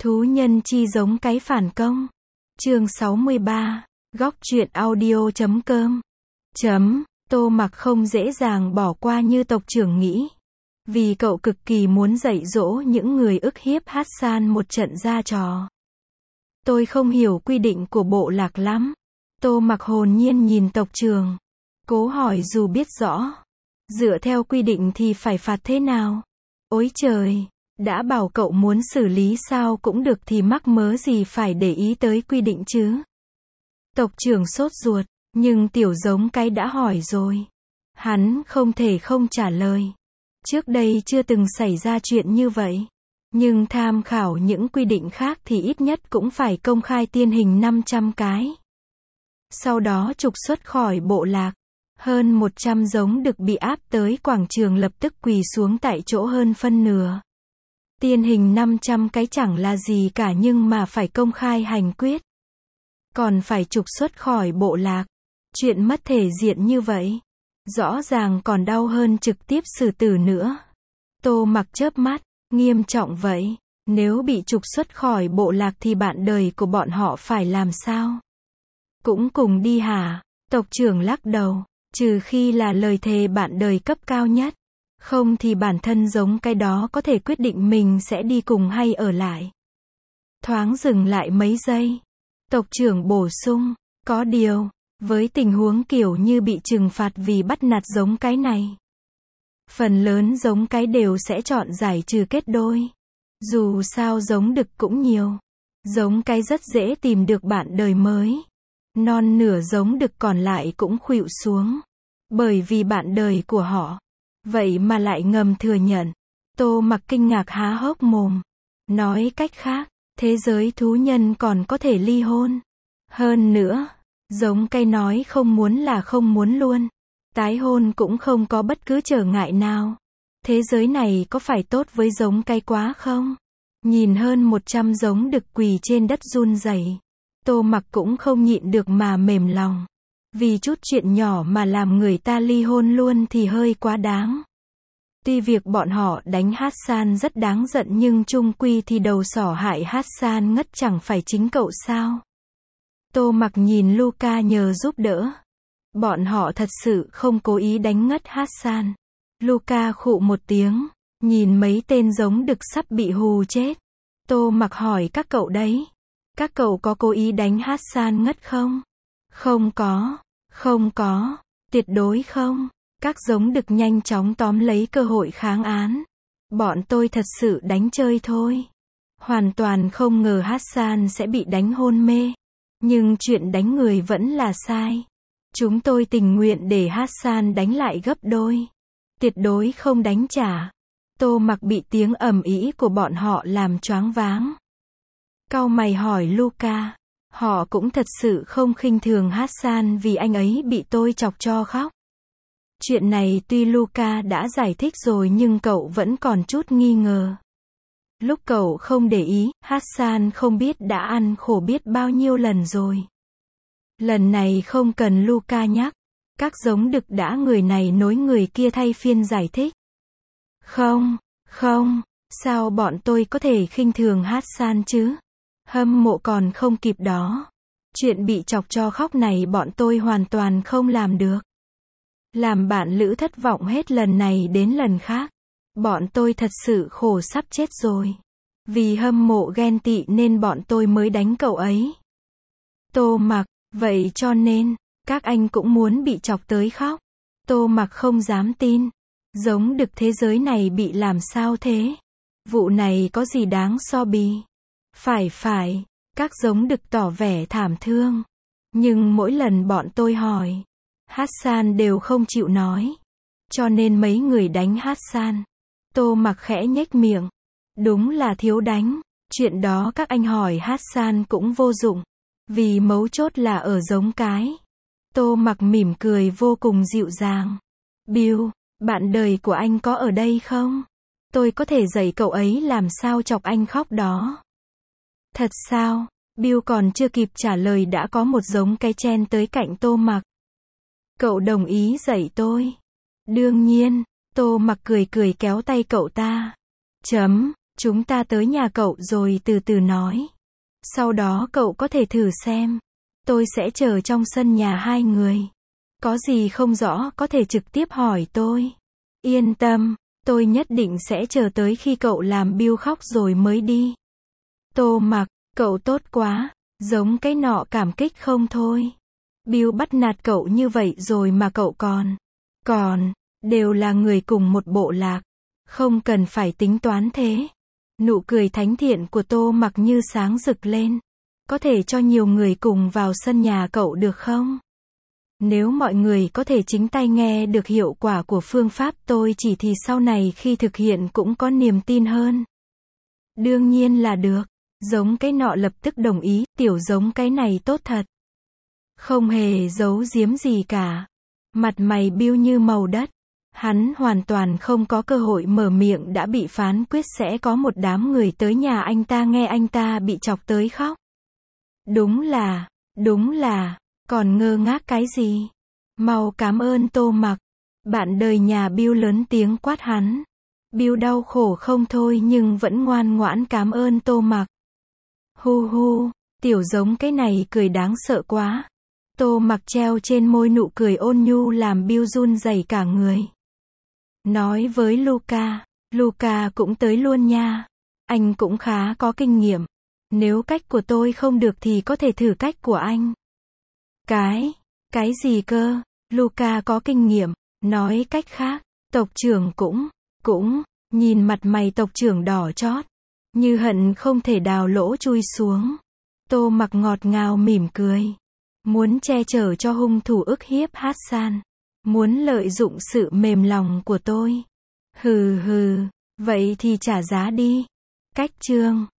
Thú nhân chi giống cái phản công. Chương 63. Góc truyện audio.com. Tô Mặc không dễ dàng bỏ qua như tộc trưởng nghĩ. Vì cậu cực kỳ muốn dạy dỗ những người ức hiếp Hassan một trận ra trò. Tôi không hiểu quy định của bộ lạc lắm. Tô Mặc hồn nhiên nhìn tộc trưởng. Cố hỏi dù biết rõ. Dựa theo quy định thì phải phạt thế nào? Ôi trời! Đã bảo cậu muốn xử lý sao cũng được thì mắc mớ gì phải để ý tới quy định chứ. Tộc trưởng sốt ruột, nhưng tiểu giống cái đã hỏi rồi. Hắn không thể không trả lời. Trước đây chưa từng xảy ra chuyện như vậy. Nhưng tham khảo những quy định khác thì ít nhất cũng phải công khai tiên hình 500 cái. Sau đó trục xuất khỏi bộ lạc. Hơn 100 giống đực bị áp tới quảng trường lập tức quỳ xuống tại chỗ hơn phân nửa. Tiên hình 500 cái chẳng là gì cả nhưng mà phải công khai hành quyết. Còn phải trục xuất khỏi bộ lạc. Chuyện mất thể diện như vậy. Rõ ràng còn đau hơn trực tiếp xử tử nữa. Tô Mặc chớp mắt, nghiêm trọng vậy. Nếu bị trục xuất khỏi bộ lạc thì bạn đời của bọn họ phải làm sao? Cũng cùng đi hả? Tộc trưởng lắc đầu. Trừ khi là lời thề bạn đời cấp cao nhất. Không thì bản thân giống cái đó có thể quyết định mình sẽ đi cùng hay ở lại. Thoáng dừng lại mấy giây. Tộc trưởng bổ sung. Có điều, với tình huống kiểu như bị trừng phạt vì bắt nạt giống cái này. Phần lớn giống cái đều sẽ chọn giải trừ kết đôi. Dù sao giống đực cũng nhiều. Giống cái rất dễ tìm được bạn đời mới. Non nửa giống đực còn lại cũng khuỵu xuống. Bởi vì bạn đời của họ. Vậy mà lại ngầm thừa nhận. Tô Mặc kinh ngạc há hốc mồm. Nói cách khác, thế giới thú nhân còn có thể ly hôn. Hơn nữa, giống cái nói không muốn là không muốn luôn. Tái hôn cũng không có bất cứ trở ngại nào. Thế giới này có phải tốt với giống cái quá không? Nhìn hơn 100 giống đực quỳ trên đất run rẩy. Tô Mặc cũng không nhịn được mà mềm lòng. Vì chút chuyện nhỏ mà làm người ta ly hôn luôn thì hơi quá đáng. Tuy việc bọn họ đánh Hassan rất đáng giận nhưng chung quy thì đầu sỏ hại Hassan ngất chẳng phải chính cậu sao? Tô Mặc nhìn Luca nhờ giúp đỡ. Bọn họ thật sự không cố ý đánh ngất Hassan. Luca khụ một tiếng, nhìn mấy tên giống đực sắp bị hù chết. Tô Mặc hỏi các cậu đấy. Các cậu có cố ý đánh Hassan ngất không? Không có, tuyệt đối không. Các giống đực nhanh chóng tóm lấy cơ hội kháng án. Bọn tôi thật sự đánh chơi thôi. Hoàn toàn không ngờ Hassan sẽ bị đánh hôn mê. Nhưng chuyện đánh người vẫn là sai. Chúng tôi tình nguyện để Hassan đánh lại gấp đôi. Tuyệt đối không đánh trả. Tô Mặc bị tiếng ầm ĩ của bọn họ làm choáng váng. Cau mày hỏi Luca. Họ cũng thật sự không khinh thường Hassan vì anh ấy bị tôi chọc cho khóc. Chuyện này tuy Luca đã giải thích rồi nhưng cậu vẫn còn chút nghi ngờ. Lúc cậu không để ý, Hassan không biết đã ăn khổ biết bao nhiêu lần rồi. Lần này không cần Luca nhắc. Các giống đực đã người này nối người kia thay phiên giải thích. Không, sao bọn tôi có thể khinh thường Hassan chứ? Hâm mộ còn không kịp đó. Chuyện bị chọc cho khóc này bọn tôi hoàn toàn không làm được. Làm bạn lữ thất vọng hết lần này đến lần khác. Bọn tôi thật sự khổ sắp chết rồi. Vì hâm mộ ghen tị nên bọn tôi mới đánh cậu ấy. Tô Mặc, vậy cho nên, các anh cũng muốn bị chọc tới khóc. Tô Mặc không dám tin. Giống đực thế giới này bị làm sao thế? Vụ này có gì đáng so bì? Phải, các giống đực tỏ vẻ thảm thương. Nhưng mỗi lần bọn tôi hỏi, Hassan đều không chịu nói. Cho nên mấy người đánh Hassan. Tô Mặc khẽ nhếch miệng. Đúng là thiếu đánh. Chuyện đó các anh hỏi Hassan cũng vô dụng. Vì mấu chốt là ở giống cái. Tô Mặc mỉm cười vô cùng dịu dàng. Bill, bạn đời của anh có ở đây không? Tôi có thể dạy cậu ấy làm sao chọc anh khóc đó. Thật sao? Bill còn chưa kịp trả lời đã có một giống cái chen tới cạnh Tô Mặc. Cậu đồng ý dạy tôi? Đương nhiên. Tô Mặc cười kéo tay cậu ta. Chúng ta tới nhà cậu rồi từ từ nói. Sau đó cậu có thể thử xem. Tôi sẽ chờ trong sân nhà hai người. Có gì không rõ có thể trực tiếp hỏi tôi. Yên tâm, tôi nhất định sẽ chờ tới khi cậu làm Bill khóc rồi mới đi. Tô Mặc, cậu tốt quá, giống cái nọ cảm kích không thôi. Bill bắt nạt cậu như vậy rồi mà cậu còn, đều là người cùng một bộ lạc. Không cần phải tính toán thế. Nụ cười thánh thiện của Tô Mặc như sáng rực lên. Có thể cho nhiều người cùng vào sân nhà cậu được không? Nếu mọi người có thể chính tay nghe được hiệu quả của phương pháp tôi chỉ thì sau này khi thực hiện cũng có niềm tin hơn. Đương nhiên là được. Giống cái nọ lập tức đồng ý, tiểu giống cái này tốt thật. Không hề giấu giếm gì cả. Mặt mày Bill như màu đất. Hắn hoàn toàn không có cơ hội mở miệng đã bị phán quyết sẽ có một đám người tới nhà anh ta nghe anh ta bị chọc tới khóc. Đúng là, còn ngơ ngác cái gì? Mau cảm ơn Tô Mặc. Bạn đời nhà Bill lớn tiếng quát hắn. Bill đau khổ không thôi nhưng vẫn ngoan ngoãn cảm ơn Tô Mặc. Hu hu, tiểu giống cái này cười đáng sợ quá. Tô Mặc treo trên môi nụ cười ôn nhu làm Bill run rẩy cả người. Nói với Luca cũng tới luôn nha. Anh cũng khá có kinh nghiệm. Nếu cách của tôi không được thì có thể thử cách của anh. Cái gì cơ? Luca có kinh nghiệm. Nói cách khác, tộc trưởng cũng, nhìn mặt mày tộc trưởng đỏ chót. Như hận không thể đào lỗ chui xuống. Tô Mặc ngọt ngào mỉm cười. Muốn che chở cho hung thủ ức hiếp Hassan. Muốn lợi dụng sự mềm lòng của tôi. Hừ hừ, vậy thì trả giá đi. Cách chương